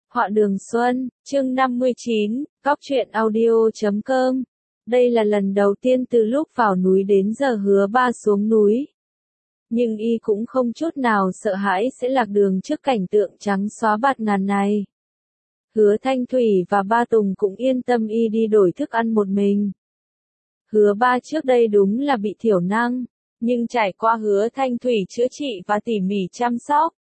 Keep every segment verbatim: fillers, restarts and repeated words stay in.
Họa đường Xuân, chương năm mươi chín, góc truyện audio chấm com. Đây là lần đầu tiên từ lúc vào núi đến giờ Hứa Ba xuống núi. Nhưng y cũng không chút nào sợ hãi sẽ lạc đường trước cảnh tượng trắng xóa bạt ngàn này. Hứa Thanh Thủy và Ba Tùng cũng yên tâm y đi đổi thức ăn một mình. Hứa Ba trước đây đúng là bị thiểu năng, nhưng trải qua Hứa Thanh Thủy chữa trị và tỉ mỉ chăm sóc,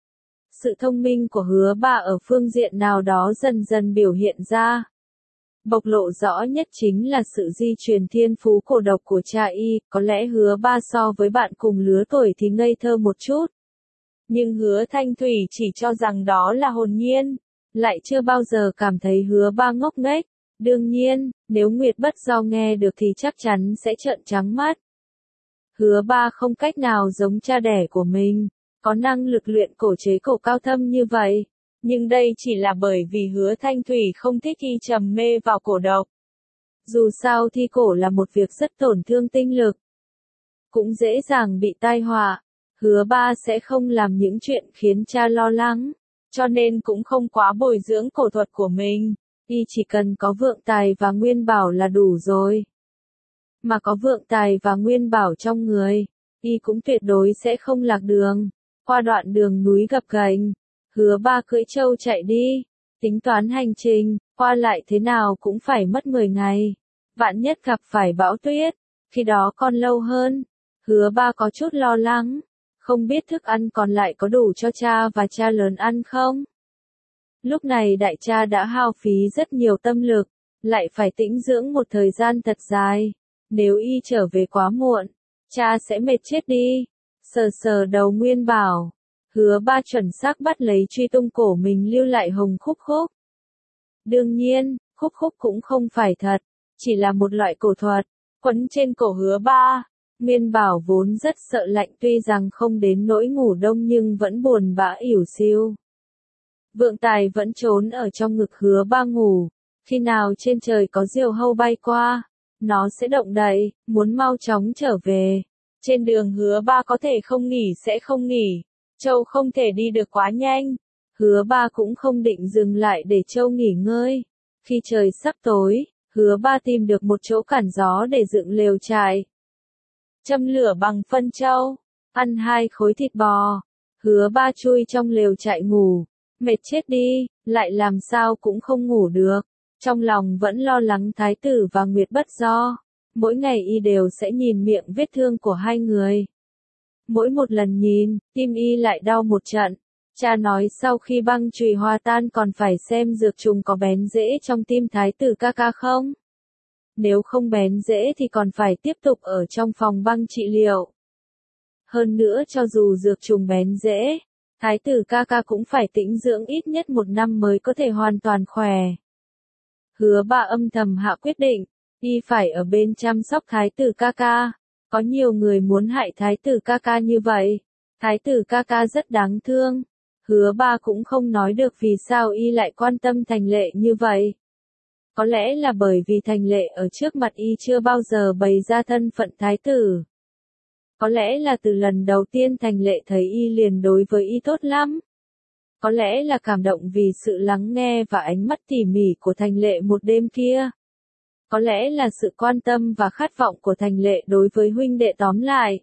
sự thông minh của Hứa Ba ở phương diện nào đó dần dần biểu hiện ra. Bộc lộ rõ nhất chính là sự di truyền thiên phú cổ độc của cha y, có lẽ Hứa Ba so với bạn cùng lứa tuổi thì ngây thơ một chút. Nhưng Hứa Thanh Thủy chỉ cho rằng đó là hồn nhiên, lại chưa bao giờ cảm thấy Hứa Ba ngốc nghếch. Đương nhiên, nếu Nguyệt Bất Do nghe được thì chắc chắn sẽ trợn trắng mắt. Hứa Ba không cách nào giống cha đẻ của mình, có năng lực luyện cổ chế cổ cao thâm như vậy. Nhưng đây chỉ là bởi vì Hứa Thanh Thủy không thích y trầm mê vào cổ độc. Dù sao thi cổ là một việc rất tổn thương tinh lực, cũng dễ dàng bị tai họa. Hứa Ba sẽ không làm những chuyện khiến cha lo lắng, cho nên cũng không quá bồi dưỡng cổ thuật của mình. Y chỉ cần có vượng tài và nguyên bảo là đủ rồi. Mà có vượng tài và nguyên bảo trong người, y cũng tuyệt đối sẽ không lạc đường. Qua đoạn đường núi gập ghềnh, Hứa Ba cưỡi trâu chạy đi, tính toán hành trình, qua lại thế nào cũng phải mất mười ngày. Vạn nhất gặp phải bão tuyết, khi đó còn lâu hơn. Hứa Ba có chút lo lắng, không biết thức ăn còn lại có đủ cho cha và cha lớn ăn không? Lúc này đại cha đã hao phí rất nhiều tâm lực, lại phải tĩnh dưỡng một thời gian thật dài. Nếu y trở về quá muộn, cha sẽ mệt chết đi. Sờ sờ đầu nguyên bảo, Hứa Ba chuẩn xác bắt lấy truy tung cổ mình lưu lại hồng khúc khúc. Đương nhiên, khúc khúc cũng không phải thật, chỉ là một loại cổ thuật, quấn trên cổ Hứa Ba. Nguyên bảo vốn rất sợ lạnh, tuy rằng không đến nỗi ngủ đông nhưng vẫn buồn bã ỉu xìu. Vượng tài vẫn trốn ở trong ngực Hứa Ba ngủ, khi nào trên trời có diều hâu bay qua, nó sẽ động đậy, muốn mau chóng trở về. Trên đường Hứa Ba có thể không nghỉ sẽ không nghỉ, Châu không thể đi được quá nhanh. Hứa Ba cũng không định dừng lại để Châu nghỉ ngơi. Khi trời sắp tối, Hứa Ba tìm được một chỗ cản gió để dựng lều trại. Châm lửa bằng phân trâu, ăn hai khối thịt bò. Hứa Ba chui trong lều trại ngủ, mệt chết đi, lại làm sao cũng không ngủ được. Trong lòng vẫn lo lắng Thái tử và Nguyệt Bất Do. Mỗi ngày y đều sẽ nhìn miệng vết thương của hai người. Mỗi một lần nhìn, tim y lại đau một trận. Cha nói sau khi băng chùy hòa tan còn phải xem dược trùng có bén rễ trong tim Thái tử ca ca không. Nếu không bén rễ thì còn phải tiếp tục ở trong phòng băng trị liệu. Hơn nữa cho dù dược trùng bén rễ, Thái tử ca ca cũng phải tĩnh dưỡng ít nhất một năm mới có thể hoàn toàn khỏe. Hứa Ba âm thầm hạ quyết định, y phải ở bên chăm sóc Thái tử ca ca. Có nhiều người muốn hại Thái tử ca ca như vậy. Thái tử ca ca rất đáng thương. Hứa Ba cũng không nói được vì sao y lại quan tâm Thành Lệ như vậy. Có lẽ là bởi vì Thành Lệ ở trước mặt y chưa bao giờ bày ra thân phận thái tử. Có lẽ là từ lần đầu tiên Thành Lệ thấy y liền đối với y tốt lắm. Có lẽ là cảm động vì sự lắng nghe và ánh mắt tỉ mỉ của Thành Lệ một đêm kia. Có lẽ là sự quan tâm và khát vọng của Thành Lệ đối với huynh đệ tóm lại.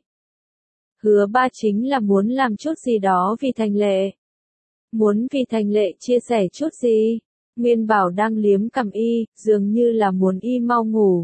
Hứa Ba chính là muốn làm chút gì đó vì Thành Lệ. Muốn vì Thành Lệ chia sẻ chút gì. Nguyên bảo đang liếm cằm y, dường như là muốn y mau ngủ.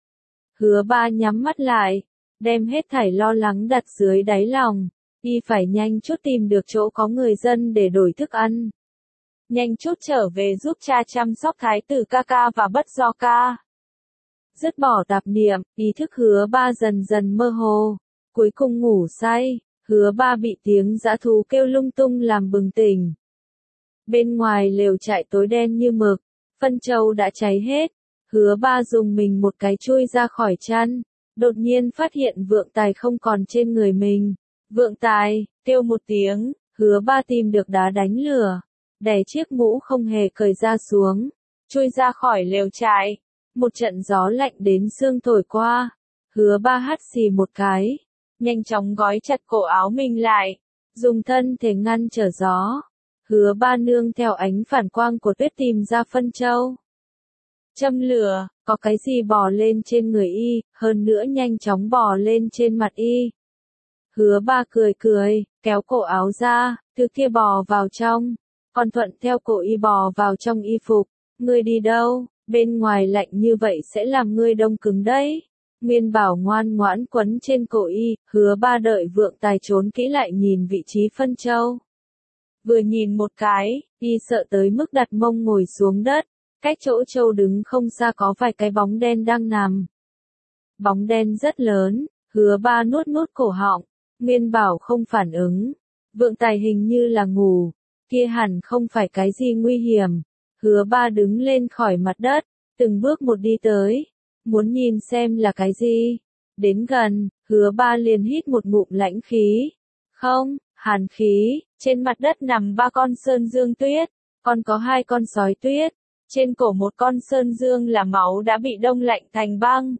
Hứa Ba nhắm mắt lại, đem hết thảy lo lắng đặt dưới đáy lòng. Y phải nhanh chút tìm được chỗ có người dân để đổi thức ăn. Nhanh chút trở về giúp cha chăm sóc Thái tử ca ca và Bất Do ca. Dứt bỏ tạp niệm, ý thức Hứa Ba dần dần mơ hồ. Cuối cùng ngủ say, Hứa Ba bị tiếng dã thú kêu lung tung làm bừng tỉnh. Bên ngoài lều trại tối đen như mực, phân trâu đã cháy hết. Hứa Ba dùng mình một cái chui ra khỏi chăn, đột nhiên phát hiện vượng tài không còn trên người mình. Vượng tài, kêu một tiếng, Hứa Ba tìm được đá đánh lửa, đè chiếc mũ không hề cởi ra xuống, chui ra khỏi lều trại. Một trận gió lạnh đến xương thổi qua, Hứa Ba hắt xì một cái, nhanh chóng gói chặt cổ áo mình lại, dùng thân thể ngăn trở gió. Hứa Ba nương theo ánh phản quang của tuyết tìm ra phân châu. Châm lửa, có cái gì bò lên trên người y, hơn nữa nhanh chóng bò lên trên mặt y. Hứa Ba cười cười, kéo cổ áo ra, thứ kia bò vào trong, còn thuận theo cổ y bò vào trong y phục. Ngươi đi đâu, bên ngoài lạnh như vậy sẽ làm ngươi đông cứng đấy. Nguyên Bảo ngoan ngoãn quấn trên cổ y, Hứa Ba đợi Vượng Tài trốn kỹ lại nhìn vị trí phân châu. Vừa nhìn một cái, y sợ tới mức đặt mông ngồi xuống đất, cách chỗ châu đứng không xa có vài cái bóng đen đang nằm. Bóng đen rất lớn, Hứa Ba nuốt nuốt cổ họng, Nguyên Bảo không phản ứng. Vượng Tài hình như là ngủ, kia hẳn không phải cái gì nguy hiểm. Hứa Ba đứng lên khỏi mặt đất, từng bước một đi tới, muốn nhìn xem là cái gì. Đến gần, Hứa Ba liền hít một ngụm lãnh khí. Không, hàn khí, trên mặt đất nằm ba con sơn dương tuyết, còn có hai con sói tuyết. Trên cổ một con sơn dương là máu đã bị đông lạnh thành băng.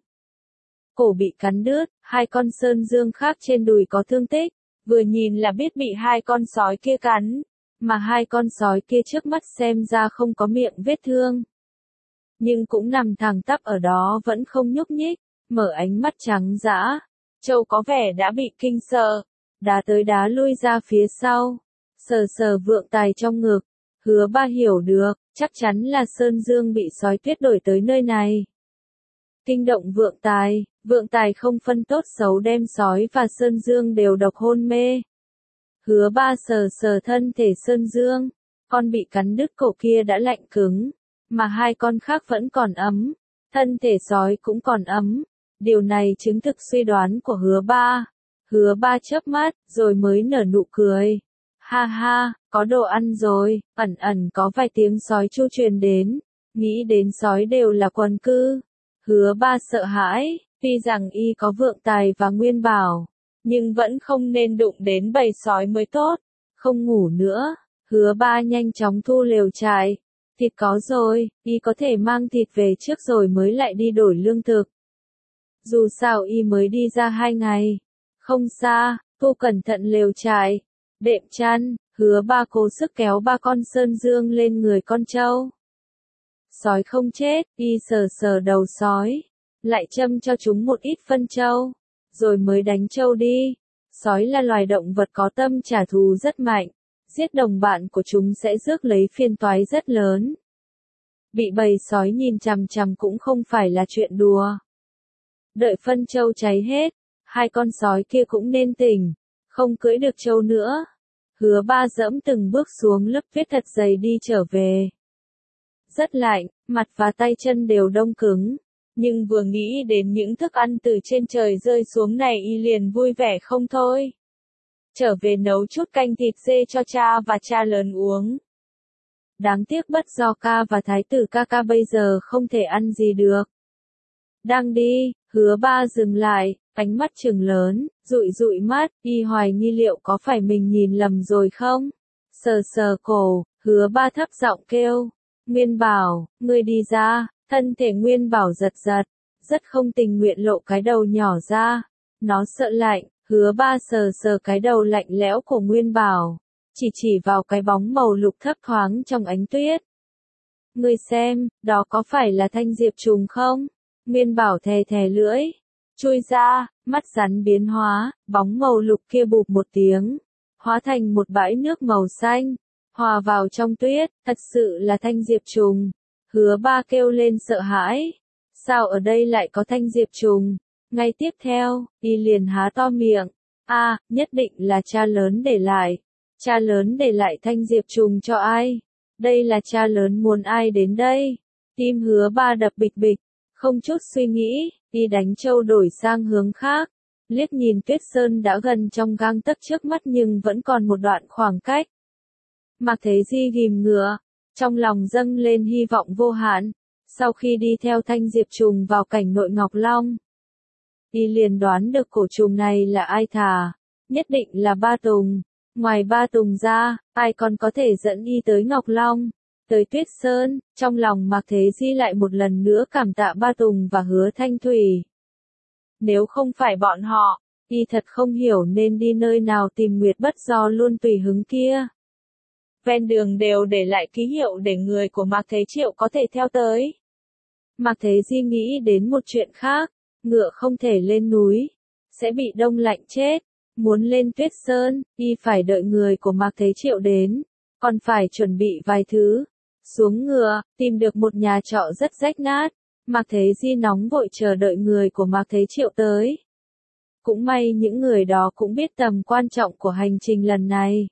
Cổ bị cắn đứt, hai con sơn dương khác trên đùi có thương tích, vừa nhìn là biết bị hai con sói kia cắn, mà hai con sói kia trước mắt xem ra không có miệng vết thương. Nhưng cũng nằm thẳng tắp ở đó vẫn không nhúc nhích, mở ánh mắt trắng dã. Châu có vẻ đã bị kinh sợ, đá tới đá lui ra phía sau, sờ sờ Vượng Tài trong ngực. Hứa Ba hiểu được, chắc chắn là Sơn Dương bị sói tuyết đổi tới nơi này. Kinh động Vượng Tài, Vượng Tài không phân tốt xấu đem sói và Sơn Dương đều độc hôn mê. Hứa Ba sờ sờ thân thể Sơn Dương, con bị cắn đứt cổ kia đã lạnh cứng, mà hai con khác vẫn còn ấm, thân thể sói cũng còn ấm. Điều này chứng thực suy đoán của Hứa Ba. Hứa Ba chớp mắt, rồi mới nở nụ cười. Ha ha, có đồ ăn rồi, ẩn ẩn có vài tiếng sói chu truyền đến, nghĩ đến sói đều là quần cư. Hứa Ba sợ hãi, tuy rằng y có Vượng Tài và Nguyên Bảo, nhưng vẫn không nên đụng đến bầy sói mới tốt. Không ngủ nữa, Hứa Ba nhanh chóng thu lều trại. Thịt có rồi, y có thể mang thịt về trước rồi mới lại đi đổi lương thực. Dù sao y mới đi ra hai ngày. Không xa, thu cẩn thận lều trại, đệm chăn, Hứa Ba cố sức kéo ba con sơn dương lên người con trâu. Sói không chết, y sờ sờ đầu sói, lại châm cho chúng một ít phân trâu, rồi mới đánh trâu đi. Sói là loài động vật có tâm trả thù rất mạnh, giết đồng bạn của chúng sẽ rước lấy phiền toái rất lớn. Bị bầy sói nhìn chằm chằm cũng không phải là chuyện đùa. Đợi phân trâu cháy hết, hai con sói kia cũng nên tỉnh, không cưỡi được trâu nữa. Hứa Ba dẫm từng bước xuống lớp tuyết thật dày đi trở về. Rất lạnh, mặt và tay chân đều đông cứng, nhưng vừa nghĩ đến những thức ăn từ trên trời rơi xuống này y liền vui vẻ không thôi. Trở về nấu chút canh thịt dê cho cha và cha lớn uống. Đáng tiếc bất do ca và thái tử ca ca bây giờ không thể ăn gì được. Đang đi, Hứa Ba dừng lại, ánh mắt trừng lớn, dụi dụi mắt, y hoài nghi liệu có phải mình nhìn lầm rồi không? Sờ sờ cổ, Hứa Ba thấp giọng kêu, Nguyên Bảo, ngươi đi ra. Thân thể Nguyên Bảo giật giật, rất không tình nguyện lộ cái đầu nhỏ ra. Nó sợ lạnh, Hứa Ba sờ sờ cái đầu lạnh lẽo của Nguyên Bảo, chỉ chỉ vào cái bóng màu lục thấp thoáng trong ánh tuyết. Ngươi xem, đó có phải là thanh diệp trùng không? Nguyên Bảo thè thè lưỡi, chui ra, mắt rắn biến hóa, bóng màu lục kia bụp một tiếng, hóa thành một bãi nước màu xanh, hòa vào trong tuyết, thật sự là thanh diệp trùng. Hứa Ba kêu lên sợ hãi. Sao ở đây lại có thanh diệp trùng? Ngay tiếp theo, y liền há to miệng. A, à, nhất định là cha lớn để lại. Cha lớn để lại thanh diệp trùng cho ai? Đây là cha lớn muốn ai đến đây? Tim Hứa Ba đập bịch bịch. Không chút suy nghĩ, y đánh trâu đổi sang hướng khác. Liếc nhìn tuyết sơn đã gần trong gang tấc trước mắt nhưng vẫn còn một đoạn khoảng cách. Mạc Thế Di ghìm ngựa, trong lòng dâng lên hy vọng vô hạn. Sau khi đi theo thanh diệp trùng vào cảnh nội Ngọc Long, y liền đoán được cổ trùng này là ai thả, nhất định là Ba Tùng. Ngoài Ba Tùng ra, ai còn có thể dẫn y tới Ngọc Long, tới Tuyết Sơn. Trong lòng Mạc Thế Di lại một lần nữa cảm tạ Ba Tùng và Hứa Thanh Thủy. Nếu không phải bọn họ, y thật không hiểu nên đi nơi nào tìm Nguyệt Bất Do luôn tùy hứng kia. ven đường đều để lại ký hiệu để người của Mạc Thế Triệu có thể theo tới. Mạc Thế Di nghĩ đến một chuyện khác, ngựa không thể lên núi, sẽ bị đông lạnh chết, muốn lên Tuyết Sơn, y phải đợi người của Mạc Thế Triệu đến, còn phải chuẩn bị vài thứ. Xuống ngựa, tìm được một nhà trọ rất rách nát, Mạc Thế Di nóng vội chờ đợi người của Mạc Thế Triệu tới. Cũng may những người đó cũng biết tầm quan trọng của hành trình lần này.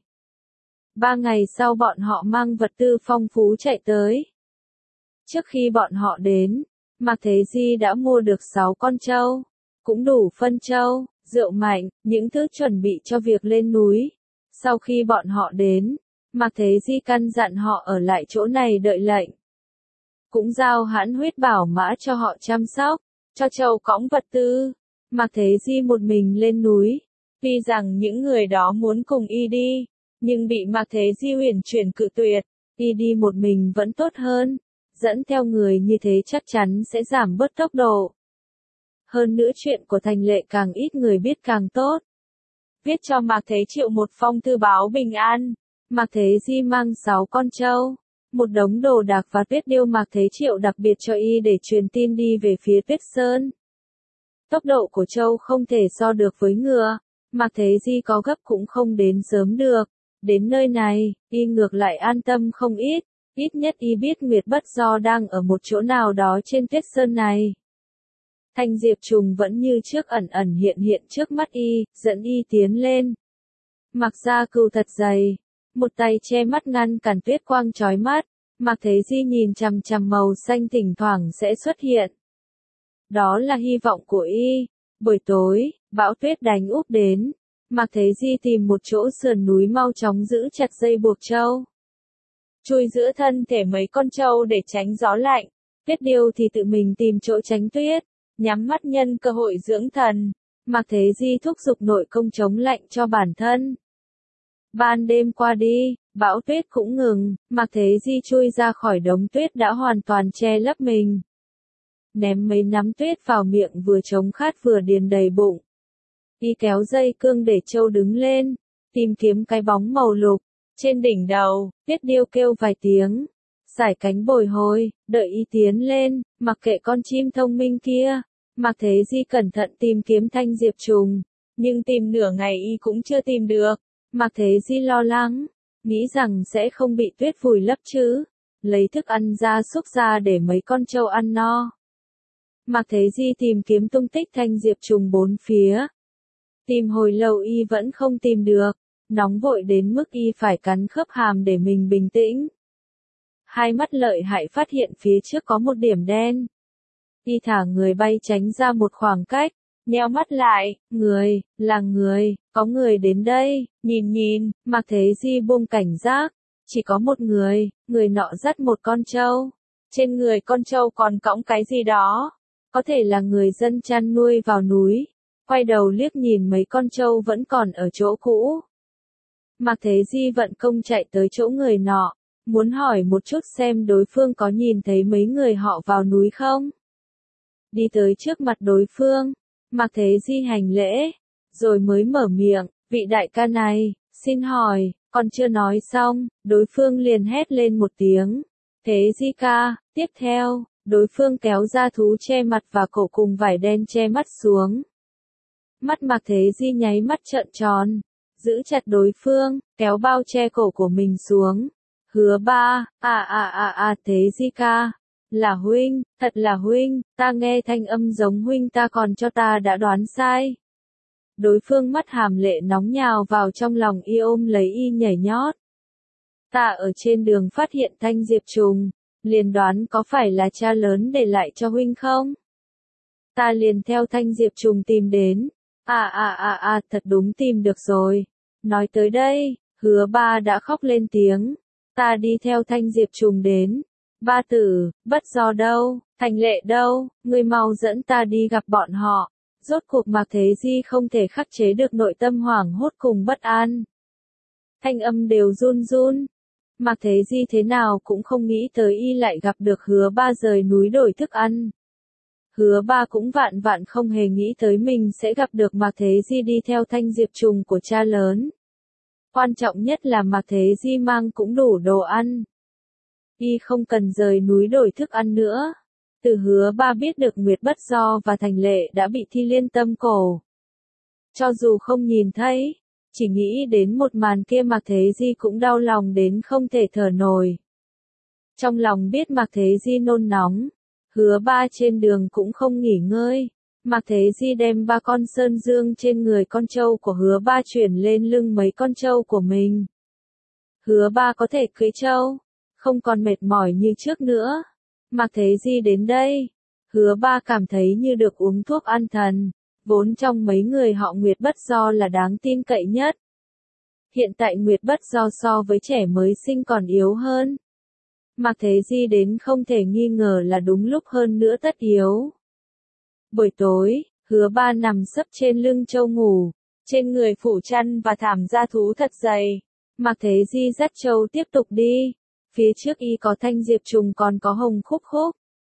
Ba ngày sau bọn họ mang vật tư phong phú chạy tới. Trước khi bọn họ đến, Mạc Thế Di đã mua được sáu con trâu, cũng đủ phân trâu, rượu mạnh, những thứ chuẩn bị cho việc lên núi. Sau khi bọn họ đến, Mạc Thế Di căn dặn họ ở lại chỗ này đợi lệnh. Cũng giao hãn huyết bảo mã cho họ chăm sóc, cho trâu cõng vật tư. Mạc Thế Di một mình lên núi. Tuy rằng những người đó muốn cùng y đi, nhưng bị Mạc Thế Di huyền chuyển cự tuyệt. Y đi một mình vẫn tốt hơn. Dẫn theo người như thế chắc chắn sẽ giảm bớt tốc độ. Hơn nữa chuyện của Thành Lệ càng ít người biết càng tốt. Viết cho Mạc Thế Triệu một phong thư báo bình an. Mạc Thế Di mang sáu con trâu, một đống đồ đạc và tuyết điêu Mạc Thế Triệu đặc biệt cho y để truyền tin đi về phía Tuyết Sơn. Tốc độ của trâu không thể so được với ngựa, Mạc Thế Di có gấp cũng không đến sớm được. Đến nơi này, y ngược lại an tâm không ít, ít nhất y biết Nguyệt Bất Do đang ở một chỗ nào đó trên Tuyết Sơn này. Thanh Diệp Trùng vẫn như trước ẩn ẩn hiện hiện trước mắt y, dẫn y tiến lên. Mặc ra cừu thật dày, một tay che mắt ngăn cản tuyết quang chói mắt, Mạc Thế Di nhìn chằm chằm màu xanh thỉnh thoảng sẽ xuất hiện. Đó là hy vọng của y. Buổi tối, bão tuyết đánh úp đến. Mạc Thế Di tìm một chỗ sườn núi mau chóng giữ chặt dây buộc trâu. Chui giữa thân thể mấy con trâu để tránh gió lạnh. Tuyết điêu thì tự mình tìm chỗ tránh tuyết, nhắm mắt nhân cơ hội dưỡng thần. Mạc Thế Di thúc giục nội công chống lạnh cho bản thân. Ban đêm qua đi, bão tuyết cũng ngừng, Mạc Thế Di chui ra khỏi đống tuyết đã hoàn toàn che lấp mình. Ném mấy nắm tuyết vào miệng vừa chống khát vừa điền đầy bụng. Y kéo dây cương để trâu đứng lên, tìm kiếm cái bóng màu lục. Trên đỉnh đầu, tuyết điêu kêu vài tiếng, sải cánh bồi hồi, đợi y tiến lên, mặc kệ con chim thông minh kia. Mạc Thế Di cẩn thận tìm kiếm Thanh Diệp Trùng, nhưng tìm nửa ngày y cũng chưa tìm được. Mạc Thế Di lo lắng, nghĩ rằng sẽ không bị tuyết vùi lấp chứ. Lấy thức ăn gia súc ra để mấy con trâu ăn no. Mạc Thế Di tìm kiếm tung tích Thanh Diệp Trùng bốn phía. Tìm hồi lâu y vẫn không tìm được, nóng vội đến mức y phải cắn khớp hàm để mình bình tĩnh. Hai mắt lợi hại phát hiện phía trước có một điểm đen. Y thả người bay tránh ra một khoảng cách, nheo mắt lại, người, là người, có người đến đây, nhìn nhìn, Mạc Thế Di buông cảnh giác, chỉ có một người, người nọ dắt một con trâu. Trên người con trâu còn cõng cái gì đó, có thể là người dân chăn nuôi vào núi. Quay đầu liếc nhìn mấy con trâu vẫn còn ở chỗ cũ. Mạc Thế Di vận công chạy tới chỗ người nọ, muốn hỏi một chút xem đối phương có nhìn thấy mấy người họ vào núi không. Đi tới trước mặt đối phương, Mạc Thế Di hành lễ, rồi mới mở miệng, vị đại ca này, xin hỏi, còn chưa nói xong, đối phương liền hét lên một tiếng. Thế Di ca, tiếp theo, đối phương kéo ra thú che mặt và cổ cùng vải đen che mắt xuống. Mắt Mạc Thế Di nháy mắt trợn tròn, giữ chặt đối phương, kéo bao che cổ của mình xuống. Hứa ba, à à à à Thế Di ca, là huynh, thật là huynh, ta nghe thanh âm giống huynh ta còn cho ta đã đoán sai. Đối phương mắt hàm lệ nóng nhào vào trong lòng y ôm lấy y nhảy nhót. Ta ở trên đường phát hiện Thanh Diệp Trùng, liền đoán có phải là cha lớn để lại cho huynh không? Ta liền theo Thanh Diệp Trùng tìm đến. À à à à thật đúng tìm được rồi. Nói tới đây, Hứa ba đã khóc lên tiếng. Ta đi theo Thanh Diệp Trùng đến. Ba tử, Bất Do đâu, Thành Lệ đâu, ngươi mau dẫn ta đi gặp bọn họ. Rốt cuộc Mạc Thế Di không thể khắc chế được nội tâm hoảng hốt cùng bất an. Thanh âm đều run run. Mạc Thế Di thế nào cũng không nghĩ tới y lại gặp được Hứa ba rời núi đổi thức ăn. Hứa ba cũng vạn vạn không hề nghĩ tới mình sẽ gặp được Mạc Thế Di đi theo Thanh Diệp Trùng của cha lớn. Quan trọng nhất là Mạc Thế Di mang cũng đủ đồ ăn. Y không cần rời núi đổi thức ăn nữa. Từ Hứa Ba biết được Nguyệt Bất Do và Thành Lệ đã bị Thi Liên tâm cổ. Cho dù không nhìn thấy, chỉ nghĩ đến một màn kia Mạc Thế Di cũng đau lòng đến không thể thở nổi. Trong lòng biết Mạc Thế Di nôn nóng, Hứa Ba trên đường cũng không nghỉ ngơi. Mạc Thế Di đem ba con sơn dương trên người con trâu của Hứa Ba chuyển lên lưng mấy con trâu của mình. Hứa Ba có thể cưỡi trâu, không còn mệt mỏi như trước nữa. Mạc Thế Di đến đây, Hứa Ba cảm thấy như được uống thuốc an thần, vốn trong mấy người họ Nguyệt Bất Do là đáng tin cậy nhất. Hiện tại Nguyệt Bất Do so với trẻ mới sinh còn yếu hơn. Mạc Thế Di đến không thể nghi ngờ là đúng lúc hơn nữa tất yếu. Buổi tối, Hứa Ba nằm sấp trên lưng trâu ngủ, trên người phủ chăn và thảm da thú thật dày. Mạc Thế Di dắt trâu tiếp tục đi. Phía trước y có thanh diệp trùng còn có hồng khúc khúc.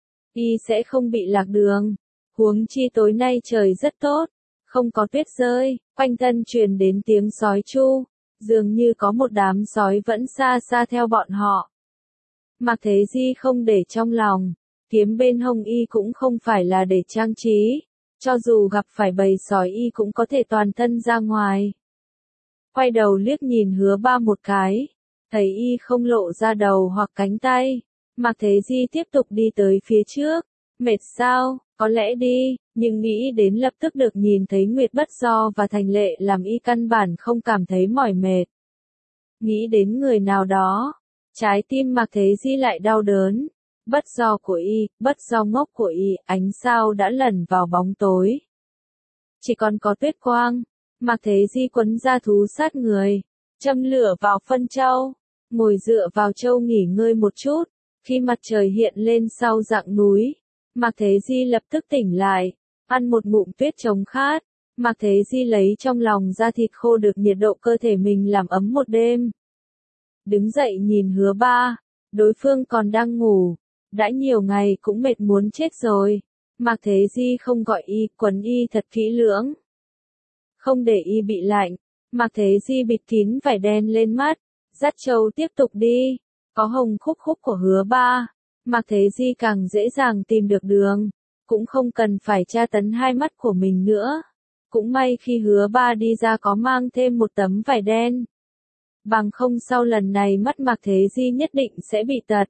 Y sẽ không bị lạc đường. Huống chi tối nay trời rất tốt, không có tuyết rơi, quanh thân truyền đến tiếng sói chu, dường như có một đám sói vẫn xa xa theo bọn họ. Mạc Thế Di không để trong lòng, kiếm bên hông y cũng không phải là để trang trí, cho dù gặp phải bầy sói y cũng có thể toàn thân ra ngoài. Quay đầu liếc nhìn Hứa Ba một cái, thấy y không lộ ra đầu hoặc cánh tay, Mạc Thế Di tiếp tục đi tới phía trước. Mệt sao, có lẽ đi, nhưng nghĩ đến lập tức được nhìn thấy Nguyệt Bất Do và Thành Lệ làm y căn bản không cảm thấy mỏi mệt. Nghĩ đến người nào đó, trái tim Mạc Thế Di lại đau đớn. Bất Do của y, Bất Do ngốc của y, ánh sao đã lẩn vào bóng tối. Chỉ còn có tuyết quang, Mạc Thế Di quấn ra thú sát người, châm lửa vào phân trâu, ngồi dựa vào trâu nghỉ ngơi một chút. Khi mặt trời hiện lên sau rặng núi, Mạc Thế Di lập tức tỉnh lại, ăn một ngụm tuyết chống khát. Mạc Thế Di lấy trong lòng ra thịt khô được nhiệt độ cơ thể mình làm ấm một đêm. Đứng dậy nhìn Hứa Ba, đối phương còn đang ngủ, đã nhiều ngày cũng mệt muốn chết rồi. Mạc Thế Di không gọi y, quấn y thật kỹ lưỡng. Không để y bị lạnh, Mạc Thế Di bịt kín vải đen lên mắt, dắt trâu tiếp tục đi. Có hồng khúc khúc của Hứa Ba, Mạc Thế Di càng dễ dàng tìm được đường, cũng không cần phải tra tấn hai mắt của mình nữa. Cũng may khi Hứa Ba đi ra có mang thêm một tấm vải đen. Bằng không sau lần này mắt Mạc Thế Di nhất định sẽ bị tật.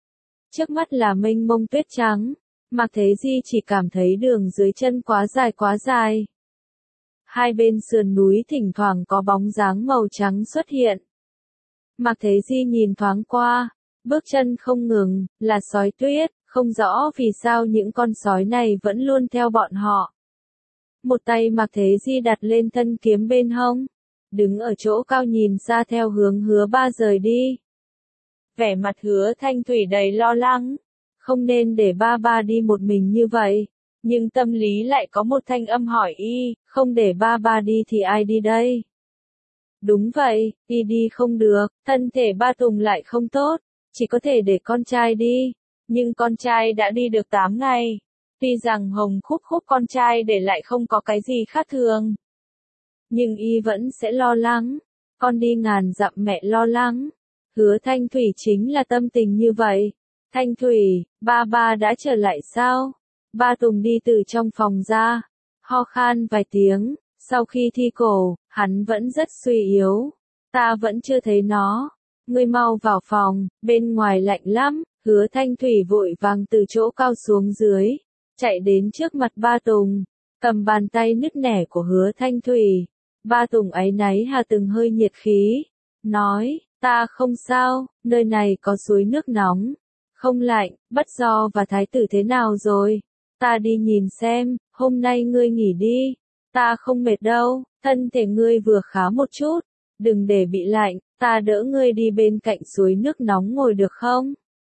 Trước mắt là mênh mông tuyết trắng, Mạc Thế Di chỉ cảm thấy đường dưới chân quá dài quá dài. Hai bên sườn núi thỉnh thoảng có bóng dáng màu trắng xuất hiện. Mạc Thế Di nhìn thoáng qua, bước chân không ngừng, là sói tuyết, không rõ vì sao những con sói này vẫn luôn theo bọn họ. Một tay Mạc Thế Di đặt lên thân kiếm bên hông, đứng ở chỗ cao nhìn xa theo hướng Hứa Ba rời đi. Vẻ mặt Hứa Thanh Thủy đầy lo lắng, không nên để ba ba đi một mình như vậy, nhưng tâm lý lại có một thanh âm hỏi y, không để ba ba đi thì ai đi đây? Đúng vậy, y đi không được, thân thể Ba Tùng lại không tốt, chỉ có thể để con trai đi, nhưng con trai đã đi được tám ngày, tuy rằng hồng khúc khúc con trai để lại không có cái gì khác thường. Nhưng y vẫn sẽ lo lắng, con đi ngàn dặm mẹ lo lắng. Hứa Thanh Thủy chính là tâm tình như vậy. Thanh Thủy, ba ba đã trở lại sao? Ba Tùng đi từ trong phòng ra, ho khan vài tiếng, sau khi thi cổ, hắn vẫn rất suy yếu. Ta vẫn chưa thấy nó. Ngươi mau vào phòng, bên ngoài lạnh lắm. Hứa Thanh Thủy vội vàng từ chỗ cao xuống dưới, chạy đến trước mặt Ba Tùng, cầm bàn tay nứt nẻ của Hứa Thanh Thủy. Ba Tùng áy náy hà từng hơi nhiệt khí, nói, ta không sao, nơi này có suối nước nóng, không lạnh. Bất Do và Thái tử thế nào rồi? Ta đi nhìn xem, hôm nay ngươi nghỉ đi, ta không mệt đâu, thân thể ngươi vừa khá một chút, đừng để bị lạnh, ta đỡ ngươi đi bên cạnh suối nước nóng ngồi được không?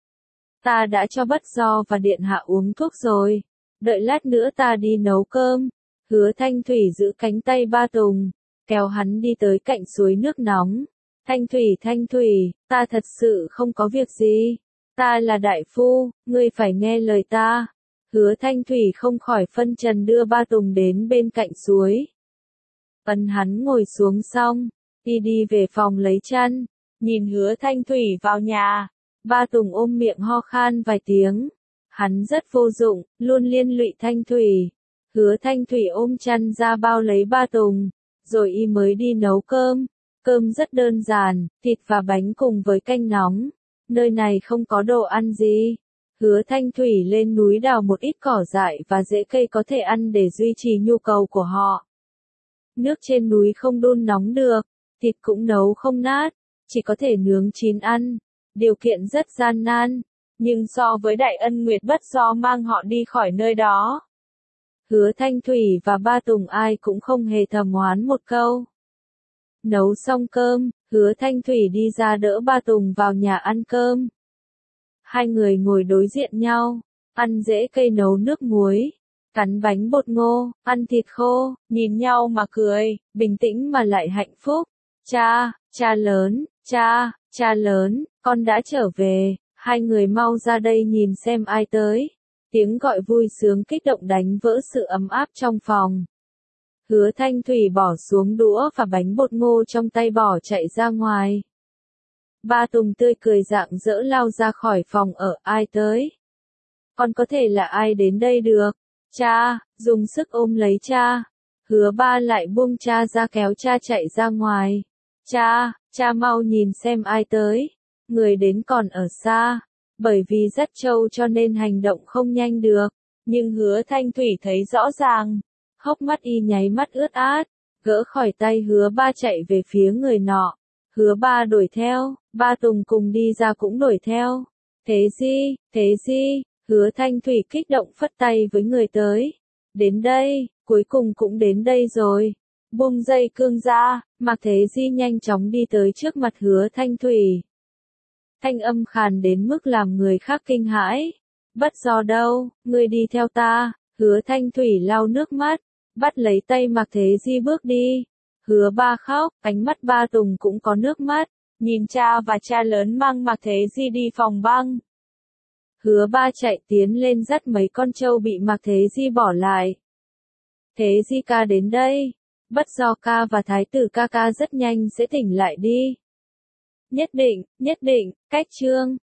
Ta đã cho Bất Do và Điện Hạ uống thuốc rồi, đợi lát nữa ta đi nấu cơm. Hứa Thanh Thủy giữ cánh tay Ba Tùng, kéo hắn đi tới cạnh suối nước nóng. Thanh Thủy, Thanh Thủy, ta thật sự không có việc gì, ta là đại phu, ngươi phải nghe lời ta. Hứa Thanh Thủy không khỏi phân trần đưa Ba Tùng đến bên cạnh suối. Ấn hắn ngồi xuống xong, Y đi về phòng lấy chăn, nhìn Hứa Thanh Thủy vào nhà. Ba Tùng ôm miệng ho khan vài tiếng. Hắn rất vô dụng, luôn liên lụy Thanh Thủy. Hứa Thanh Thủy ôm chăn ra bao lấy Ba Tùng, rồi y mới đi nấu cơm. Cơm rất đơn giản, thịt và bánh cùng với canh nóng. Nơi này không có đồ ăn gì. Hứa Thanh Thủy lên núi đào một ít cỏ dại và rễ cây có thể ăn để duy trì nhu cầu của họ. Nước trên núi không đun nóng được, thịt cũng nấu không nát, chỉ có thể nướng chín ăn. Điều kiện rất gian nan, nhưng so với Đại Ân Nguyệt bất do mang họ đi khỏi nơi đó. Hứa Thanh Thủy và Ba Tùng ai cũng không hề thầm oán một câu. Nấu xong cơm, Hứa Thanh Thủy đi ra đỡ Ba Tùng vào nhà ăn cơm. Hai người ngồi đối diện nhau, ăn rễ cây nấu nước muối, cắn bánh bột ngô, ăn thịt khô, nhìn nhau mà cười, bình tĩnh mà lại hạnh phúc. Cha, cha lớn, cha, cha lớn, con đã trở về, hai người mau ra đây nhìn xem ai tới. Tiếng gọi vui sướng kích động đánh vỡ sự ấm áp trong phòng. Hứa Thanh Thủy bỏ xuống đũa và bánh bột ngô trong tay bỏ chạy ra ngoài. Ba Tùng tươi cười rạng rỡ lao ra khỏi phòng ở, ai tới? Còn có thể là ai đến đây được? Cha, dùng sức ôm lấy cha. Hứa Ba lại buông cha ra kéo cha chạy ra ngoài. Cha, cha mau nhìn xem ai tới. Người đến còn ở xa. Bởi vì dắt trâu cho nên hành động không nhanh được. Nhưng Hứa Thanh Thủy thấy rõ ràng. Hốc mắt y nháy mắt ướt át. Gỡ khỏi tay Hứa Ba chạy về phía người nọ. Hứa Ba đuổi theo, Ba Tùng cùng đi ra cũng đuổi theo. Thế gì, thế gì, Hứa Thanh Thủy kích động phất tay với người tới. Đến đây, cuối cùng cũng đến đây rồi. Buông dây cương ra, Mạc Thế Di nhanh chóng đi tới trước mặt Hứa Thanh Thủy. Thanh âm khàn đến mức làm người khác kinh hãi. Bất do đâu, ngươi đi theo ta. Hứa Thanh Thủy lau nước mắt, bắt lấy tay Mạc Thế Di bước đi. Hứa Ba khóc, ánh mắt Ba Tùng cũng có nước mắt, nhìn cha và cha lớn mang Mạc Thế Di đi phòng băng. Hứa Ba chạy tiến lên dắt mấy con trâu bị Mạc Thế Di bỏ lại. Thế Di ca đến đây, Bất do ca và Thái tử ca ca rất nhanh sẽ tỉnh lại đi. Nhất định, nhất định, cách chương.